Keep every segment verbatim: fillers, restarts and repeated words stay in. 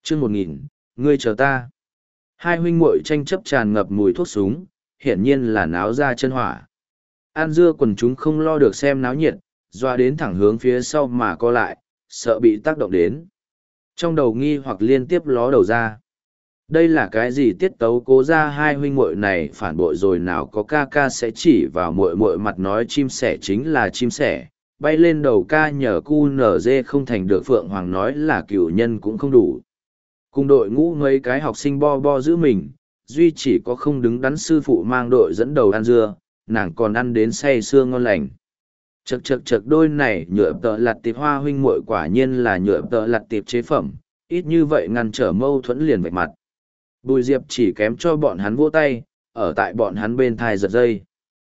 chương một nghìn, ngươi chờ ta. Hai huynh muội tranh chấp tràn ngập mùi thuốc súng, hiển nhiên là náo ra chân hỏa. An dưa quần chúng không lo được xem náo nhiệt, doa đến thẳng hướng phía sau mà co lại, sợ bị tác động đến. Trong đầu nghi hoặc liên tiếp ló đầu ra. Đây là cái gì tiết tấu cố ra hai huynh muội này phản bội rồi nào có ca ca sẽ chỉ vào muội muội mặt nói chim sẻ chính là chim sẻ, bay lên đầu ca nhờ cu nở dê không thành được phượng hoàng nói là cửu nhân cũng không đủ. Cùng đội ngũ mấy cái học sinh bo bo giữ mình, duy chỉ có không đứng đắn sư phụ mang đội dẫn đầu ăn dưa, nàng còn ăn đến say sưa ngon lành. Chật chật chật đôi này nhựa tợ lặt tiệp hoa huynh muội quả nhiên là nhựa tợ lặt tiệp chế phẩm, ít như vậy ngăn trở mâu thuẫn liền vạch mặt. Bùi Diệp chỉ kém cho bọn hắn vỗ tay, ở tại bọn hắn bên thai giật dây.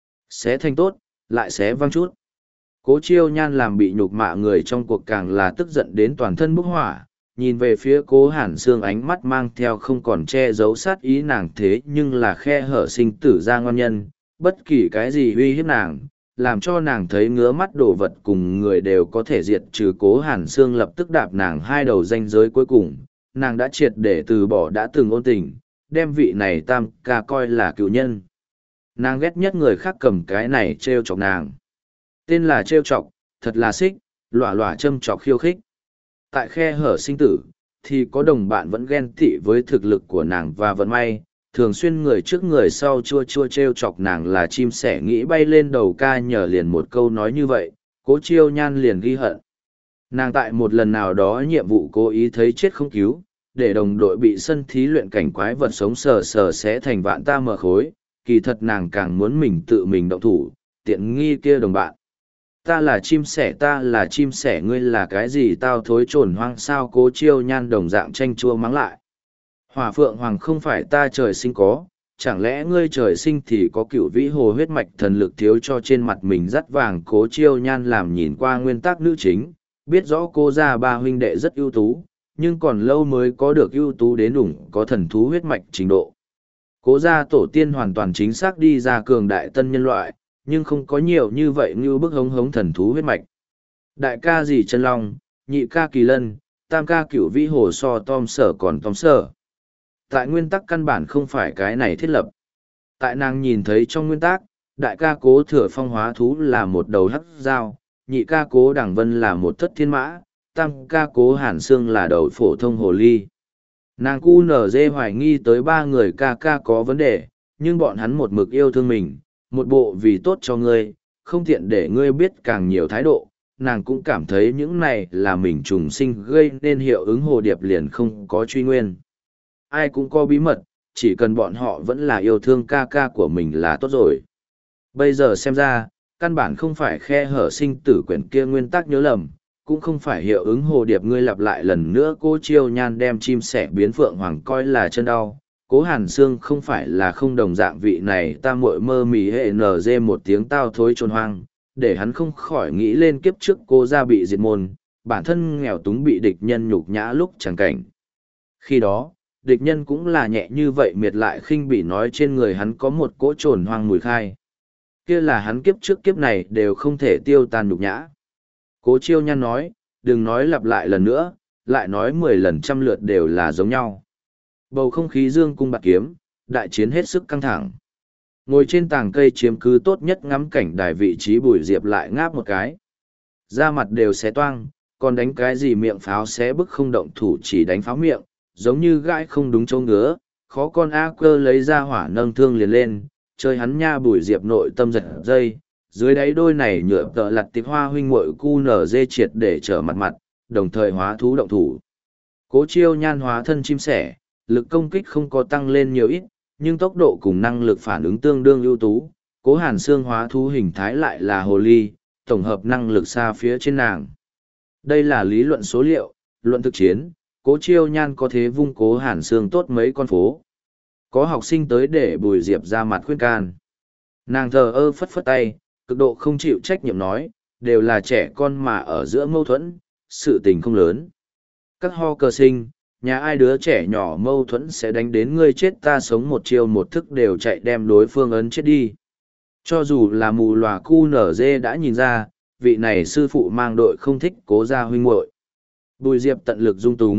Xé thanh tốt, lại xé văng chút. Cố Chiêu Nhan làm bị nhục mạ người trong cuộc càng là tức giận đến toàn thân bốc hỏa, nhìn về phía Cố Hàn Sương ánh mắt mang theo không còn che giấu sát ý nàng thế nhưng là khe hở sinh tử ra ngon nhân, bất kỳ cái gì uy hiếp nàng, làm cho nàng thấy ngứa mắt đồ vật cùng người đều có thể diệt trừ. Cố Hàn Sương lập tức đạp nàng hai đầu ranh giới cuối cùng, nàng đã triệt để từ bỏ đã từng ôn tình, đem vị này tam ca coi là cựu nhân. Nàng ghét nhất người khác cầm cái này trêu chọc nàng. Tên là trêu chọc, thật là xích, lỏa lỏa châm chọc khiêu khích. Tại khe hở sinh tử, thì có đồng bạn vẫn ghen tị với thực lực của nàng và vận may, thường xuyên người trước người sau chua chua trêu chọc nàng là chim sẻ nghĩ bay lên đầu ca nhờ liền một câu nói như vậy, Cố Chiêu Nhan liền ghi hận. Nàng tại một lần nào đó nhiệm vụ cố ý thấy chết không cứu, để đồng đội bị sân thí luyện cảnh quái vật sống sờ sờ sẽ thành vạn ta mở khối, kỳ thật nàng càng muốn mình tự mình động thủ, tiện nghi kia đồng bạn. Ta là chim sẻ ta là chim sẻ ngươi là cái gì tao thối trồn hoang sao. Cố Chiêu Nhan đồng dạng tranh chua mắng lại. Hỏa Phượng Hoàng không phải ta trời sinh có, chẳng lẽ ngươi trời sinh thì có cựu vĩ hồ huyết mạch thần lực thiếu cho trên mặt mình dắt vàng. Cố Chiêu Nhan làm nhìn qua nguyên tắc nữ chính, biết rõ cô ra ba huynh đệ rất ưu tú, nhưng còn lâu mới có được ưu tú đến đủng có thần thú huyết mạch trình độ. Cố gia tổ tiên hoàn toàn chính xác đi ra cường đại tân nhân loại, nhưng không có nhiều như vậy như bức hống hống thần thú huyết mạch. Đại ca gì chân long, nhị ca kỳ lân, tam ca cửu vĩ hồ so tom sở còn tom sở. Tại nguyên tắc căn bản không phải cái này thiết lập. Tại nàng nhìn thấy trong nguyên tắc, đại ca cố thừa phong hóa thú là một đầu hắc dao, nhị ca cố đẳng vân là một thất thiên mã, tam ca cố hàn xương là đầu phổ thông hồ ly. Nàng cu nở dê hoài nghi tới ba người ca ca có vấn đề, nhưng bọn hắn một mực yêu thương mình, một bộ vì tốt cho ngươi, không tiện để ngươi biết càng nhiều thái độ. Nàng cũng cảm thấy những này là mình trùng sinh gây nên hiệu ứng hồ điệp liền không có truy nguyên. Ai cũng có bí mật, chỉ cần bọn họ vẫn là yêu thương ca ca của mình là tốt rồi. Bây giờ xem ra, căn bản không phải khe hở sinh tử quyển kia nguyên tắc nhớ lầm, cũng không phải hiệu ứng hồ điệp. Ngươi lặp lại lần nữa. Cô Chiêu Nhan đem chim sẻ biến phượng hoàng coi là chân đau. Cố Hàn Sương không phải là không đồng dạng vị này ta muội mơ mì hệ nở dê một tiếng tao thối trồn hoang, để hắn không khỏi nghĩ lên kiếp trước cô ra bị diệt môn, bản thân nghèo túng bị địch nhân nhục nhã lúc chẳng cảnh. Khi đó, địch nhân cũng là nhẹ như vậy miệt lại khinh bỉ nói trên người hắn có một cỗ trồn hoang mùi khai. Kia là hắn kiếp trước kiếp này đều không thể tiêu tan nhục nhã. Cố Chiêu Nhan nói, đừng nói lặp lại lần nữa, lại nói mười lần trăm lượt đều là giống nhau. Bầu không khí dương cung bạc kiếm, đại chiến hết sức căng thẳng. Ngồi trên tàng cây chiếm cứ tốt nhất ngắm cảnh đài vị trí Bùi Diệp lại ngáp một cái. Da mặt đều xé toang, còn đánh cái gì miệng pháo xé bức không động thủ chỉ đánh pháo miệng, giống như gãi không đúng chỗ ngứa, khó con A cơ lấy ra hỏa nâng thương liền lên, chơi hắn nha. Bùi Diệp nội tâm giật dây, dưới đáy đôi này nhựa tợ lặt tịp hoa huynh muội cu nở dê triệt để trở mặt mặt, đồng thời hóa thú động thủ. Cố Chiêu Nhan hóa thân chim sẻ, lực công kích không có tăng lên nhiều ít, nhưng tốc độ cùng năng lực phản ứng tương đương ưu tú. Cố Hàn Xương hóa thú hình thái lại là hồ ly, tổng hợp năng lực xa phía trên nàng. Đây là lý luận số liệu, luận thực chiến, Cố Chiêu Nhan có thế vung Cố Hàn Xương tốt mấy con phố. Có học sinh tới để Bùi Diệp ra mặt khuyên can. Nàng thờ ơ phất phất tay, cực độ không chịu trách nhiệm nói, đều là trẻ con mà ở giữa mâu thuẫn, sự tình không lớn. Các ho cờ sinh, nhà ai đứa trẻ nhỏ mâu thuẫn sẽ đánh đến ngươi chết ta sống một chiêu một thức đều chạy đem đối phương ấn chết đi. Cho dù là mù lòa cu nở dê đã nhìn ra, vị này sư phụ mang đội không thích Cố gia huynh muội. Bùi Diệp tận lực dung túng,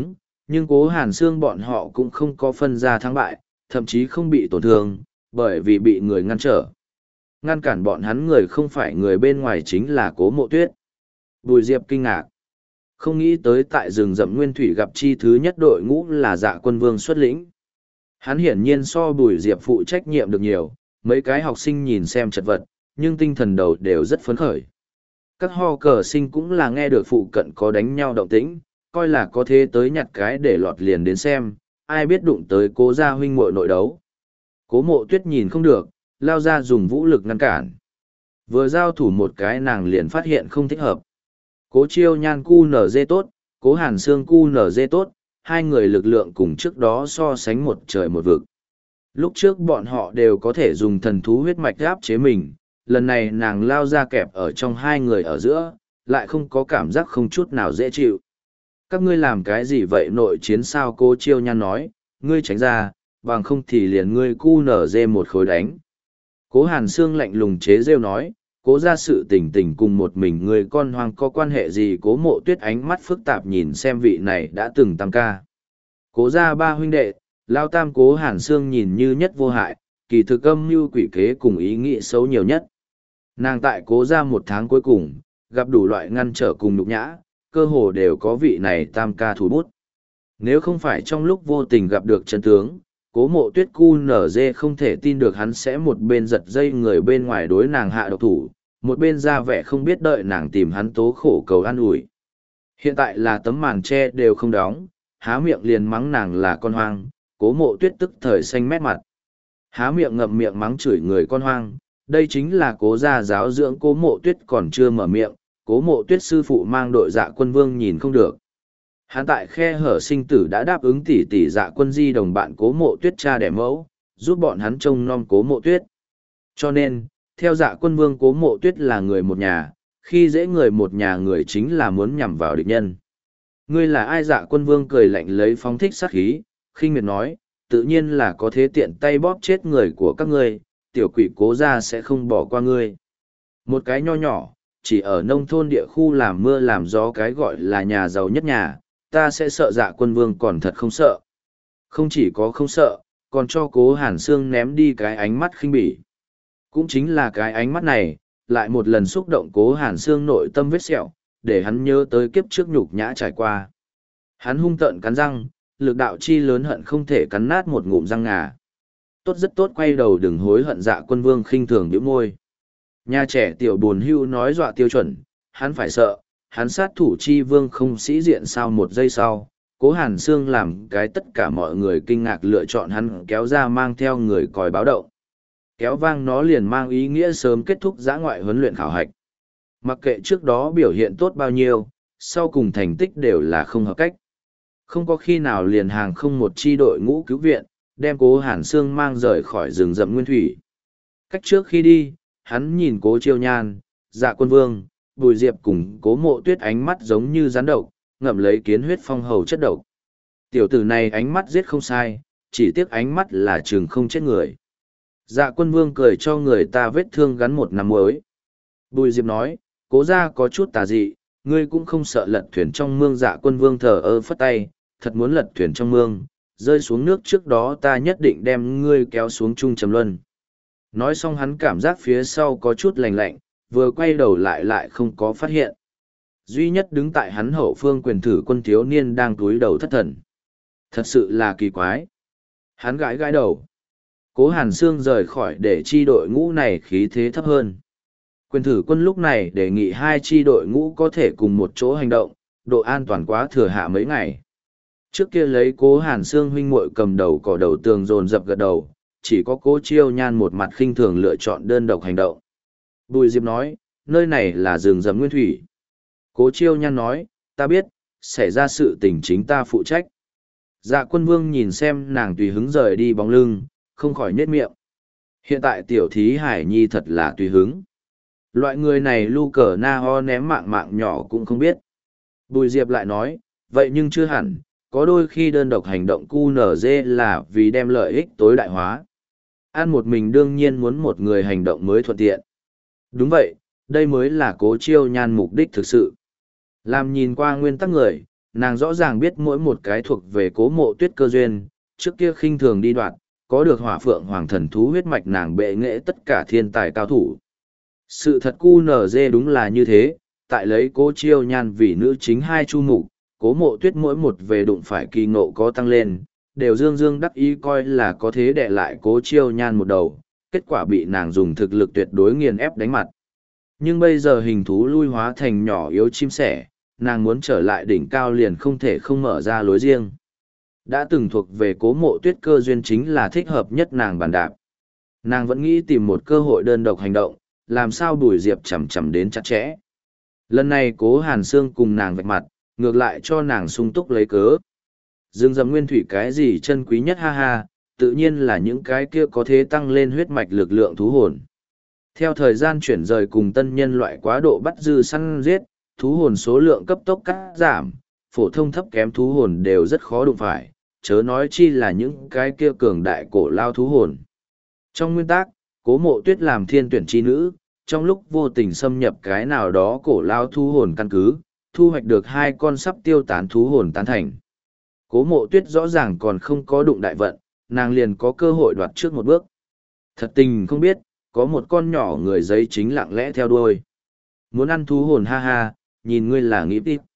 nhưng Cố Hàn Sương bọn họ cũng không có phân ra thắng bại, thậm chí không bị tổn thương, bởi vì bị người ngăn trở. Ngăn cản bọn hắn người không phải người bên ngoài chính là Cố Mộ Tuyết. Bùi Diệp kinh ngạc. Không nghĩ tới tại rừng rậm nguyên thủy gặp chi thứ nhất đội ngũ là Dạ Quân Vương xuất lĩnh. Hắn hiển nhiên so Bùi Diệp phụ trách nhiệm được nhiều, mấy cái học sinh nhìn xem chật vật, nhưng tinh thần đầu đều rất phấn khởi. Các ho cờ sinh cũng là nghe được phụ cận có đánh nhau động tĩnh, coi là có thế tới nhặt cái để lọt liền đến xem, ai biết đụng tới Cố gia huynh muội nội đấu. Cố Mộ Tuyết nhìn không được, lao ra dùng vũ lực ngăn cản. Vừa giao thủ một cái nàng liền phát hiện không thích hợp. Cố Chiêu Nhan cu nở dê tốt, Cố Hàn Sương cu nở dê tốt, hai người lực lượng cùng trước đó so sánh một trời một vực. Lúc trước bọn họ đều có thể dùng thần thú huyết mạch áp chế mình, lần này nàng lao ra kẹp ở trong hai người ở giữa, lại không có cảm giác không chút nào dễ chịu. Các ngươi làm cái gì vậy nội chiến sao? Cô Chiêu Nhan nói, ngươi tránh ra, bằng không thì liền ngươi cu nở dê một khối đánh. Cố Hàn Sương lạnh lùng chế rêu nói, Cố ra sự tình tình cùng một mình người con hoang có quan hệ gì? Cố Mộ Tuyết ánh mắt phức tạp nhìn xem vị này đã từng tam ca. Cố ra ba huynh đệ, lao tam Cố Hàn Sương nhìn như nhất vô hại, kỳ thực âm mưu quỷ kế cùng ý nghĩ xấu nhiều nhất. Nàng tại Cố ra một tháng cuối cùng, gặp đủ loại ngăn trở cùng nhục nhã, cơ hồ đều có vị này tam ca thủ bút. Nếu không phải trong lúc vô tình gặp được chân tướng, Cố Mộ Tuyết cu nở dê không thể tin được hắn sẽ một bên giật dây người bên ngoài đối nàng hạ độc thủ, một bên ra vẻ không biết đợi nàng tìm hắn tố khổ cầu an ủi. Hiện tại là tấm màn tre đều không đóng, há miệng liền mắng nàng là con hoang, Cố Mộ Tuyết tức thời xanh mét mặt. Há miệng ngậm miệng mắng chửi người con hoang, đây chính là Cố gia giáo dưỡng. Cố Mộ Tuyết còn chưa mở miệng, Cố Mộ Tuyết sư phụ mang đội Dạ Quân Vương nhìn không được. Hắn tại khe hở sinh tử đã đáp ứng tỷ tỷ Dạ Quân Di đồng bạn Cố Mộ Tuyết cha đẻ mẫu, giúp bọn hắn trông nom Cố Mộ Tuyết. Cho nên, theo Dạ Quân Vương, Cố Mộ Tuyết là người một nhà, khi dễ người một nhà người chính là muốn nhằm vào địch nhân. Ngươi là ai? Dạ Quân Vương cười lạnh lấy phóng thích sát khí, khinh miệt nói, tự nhiên là có thế tiện tay bóp chết người của các ngươi, tiểu quỷ Cố gia sẽ không bỏ qua ngươi. Một cái nho nhỏ, chỉ ở nông thôn địa khu làm mưa làm gió cái gọi là nhà giàu nhất nhà, ta sẽ sợ? Dạ Quân Vương còn thật không sợ. Không chỉ có không sợ, còn cho Cố Hàn Sương ném đi cái ánh mắt khinh bỉ. Cũng chính là cái ánh mắt này, lại một lần xúc động Cố Hàn Sương nội tâm vết sẹo, để hắn nhớ tới kiếp trước nhục nhã trải qua. Hắn hung tợn cắn răng, lực đạo chi lớn hận không thể cắn nát một ngụm răng ngà. Tốt rất tốt, quay đầu đừng hối hận. Dạ Quân Vương khinh thường bĩu môi. Nhà trẻ tiểu buồn hưu nói dọa tiêu chuẩn, hắn phải sợ, hắn sát thủ chi vương không sĩ diện sao? Một giây sau, Cố Hàn Sương làm cái tất cả mọi người kinh ngạc lựa chọn hắn kéo ra mang theo người còi báo động. Kéo vang nó liền mang ý nghĩa sớm kết thúc dã ngoại huấn luyện khảo hạch. Mặc kệ trước đó biểu hiện tốt bao nhiêu, sau cùng thành tích đều là không hợp cách. Không có khi nào liền hàng không một chi đội ngũ cứu viện, đem Cố Hàn Sương mang rời khỏi rừng rậm nguyên thủy. Cách trước khi đi, hắn nhìn Cố Chiêu Nhan, Dạ Quân Vương, Bùi Diệp cùng Cố Mộ Tuyết ánh mắt giống như rắn độc, ngậm lấy kiến huyết phong hầu chất độc. Tiểu tử này ánh mắt giết không sai, chỉ tiếc ánh mắt là chừng không chết người. Dạ Quân Vương cười cho người ta vết thương gắn một năm mới. Bùi Diệp nói, Cố gia có chút tà dị, ngươi cũng không sợ lật thuyền trong mương. Dạ Quân Vương thờ ơ phất tay, thật muốn lật thuyền trong mương, rơi xuống nước trước đó ta nhất định đem ngươi kéo xuống chung trầm luân. Nói xong hắn cảm giác phía sau có chút lạnh lạnh, vừa quay đầu lại lại không có phát hiện. Duy nhất đứng tại hắn hậu phương quyền thử quân thiếu niên đang túi đầu thất thần. Thật sự là kỳ quái. Hắn gãi gãi đầu. Cố Hàn Sương rời khỏi để chi đội ngũ này khí thế thấp hơn. Quyền thử quân lúc này đề nghị hai chi đội ngũ có thể cùng một chỗ hành động, độ an toàn quá thừa hạ mấy ngày. Trước kia lấy Cố Hàn Sương huynh muội cầm đầu cỏ đầu tường dồn dập gật đầu, chỉ có Cố Chiêu Nhan một mặt khinh thường lựa chọn đơn độc hành động. Bùi Diệp nói, nơi này là rừng rậm nguyên thủy. Cố Chiêu Nhan nói, ta biết, xảy ra sự tình chính ta phụ trách. Dạ Quân Vương nhìn xem nàng tùy hứng rời đi bóng lưng, không khỏi nhếch miệng. Hiện tại tiểu thí Hải Nhi thật là tùy hứng. Loại người này lu cờ na ho ném mạng mạng nhỏ cũng không biết. Bùi Diệp lại nói, vậy nhưng chưa hẳn, có đôi khi đơn độc hành động cu nở dê là vì đem lợi ích tối đại hóa. Ăn một mình đương nhiên muốn một người hành động mới thuận tiện. Đúng vậy, đây mới là Cố Chiêu Nhan mục đích thực sự. Làm nhìn qua nguyên tắc người, Nàng rõ ràng biết mỗi một cái thuộc về cố mộ tuyết cơ duyên, trước kia khinh thường đi đoạt, có được hỏa phượng hoàng thần thú huyết mạch nàng bệ nghệ tất cả thiên tài cao thủ. Sự thật cu nở dê đúng là như thế, tại lấy cố chiêu nhan vì nữ chính hai chu mục, cố mộ tuyết mỗi một về đụng phải kỳ ngộ có tăng lên, đều dương dương đắc ý coi là có thế đè lại cố chiêu nhan một đầu, kết quả bị nàng dùng thực lực tuyệt đối nghiền ép đánh mặt. Nhưng bây giờ hình thú lui hóa thành nhỏ yếu chim sẻ, nàng muốn trở lại đỉnh cao liền không thể không mở ra lối riêng. Đã từng thuộc về cố mộ tuyết cơ duyên chính là thích hợp nhất nàng bàn đạp. Nàng vẫn nghĩ tìm một cơ hội đơn độc hành động, làm sao Bùi Diệp chầm chầm đến chặt chẽ. Lần này cố Hàn Sương cùng nàng vạch mặt, ngược lại cho nàng sung túc lấy cớ. Dương dầm nguyên thủy cái gì chân quý nhất ha ha, tự nhiên là những cái kia có thể tăng lên huyết mạch lực lượng thú hồn. Theo thời gian chuyển rời cùng tân nhân loại quá độ bắt dư săn giết, thú hồn số lượng cấp tốc cắt giảm, phổ thông thấp kém thú hồn đều rất khó đụng phải, chớ nói chi là những cái kia cường đại cổ lao thú hồn. Trong nguyên tắc, cố mộ tuyết làm thiên tuyển chi nữ, trong lúc vô tình xâm nhập cái nào đó cổ lao thú hồn căn cứ, thu hoạch được hai con sắp tiêu tán thú hồn tán thành. Cố mộ tuyết rõ ràng còn không có đụng đại vận, nàng liền có cơ hội đoạt trước một bước. Thật tình không biết, có một con nhỏ người giấy chính lặng lẽ theo đuôi. Muốn ăn thú hồn ha ha, nhìn ngươi là nghĩ tiếp.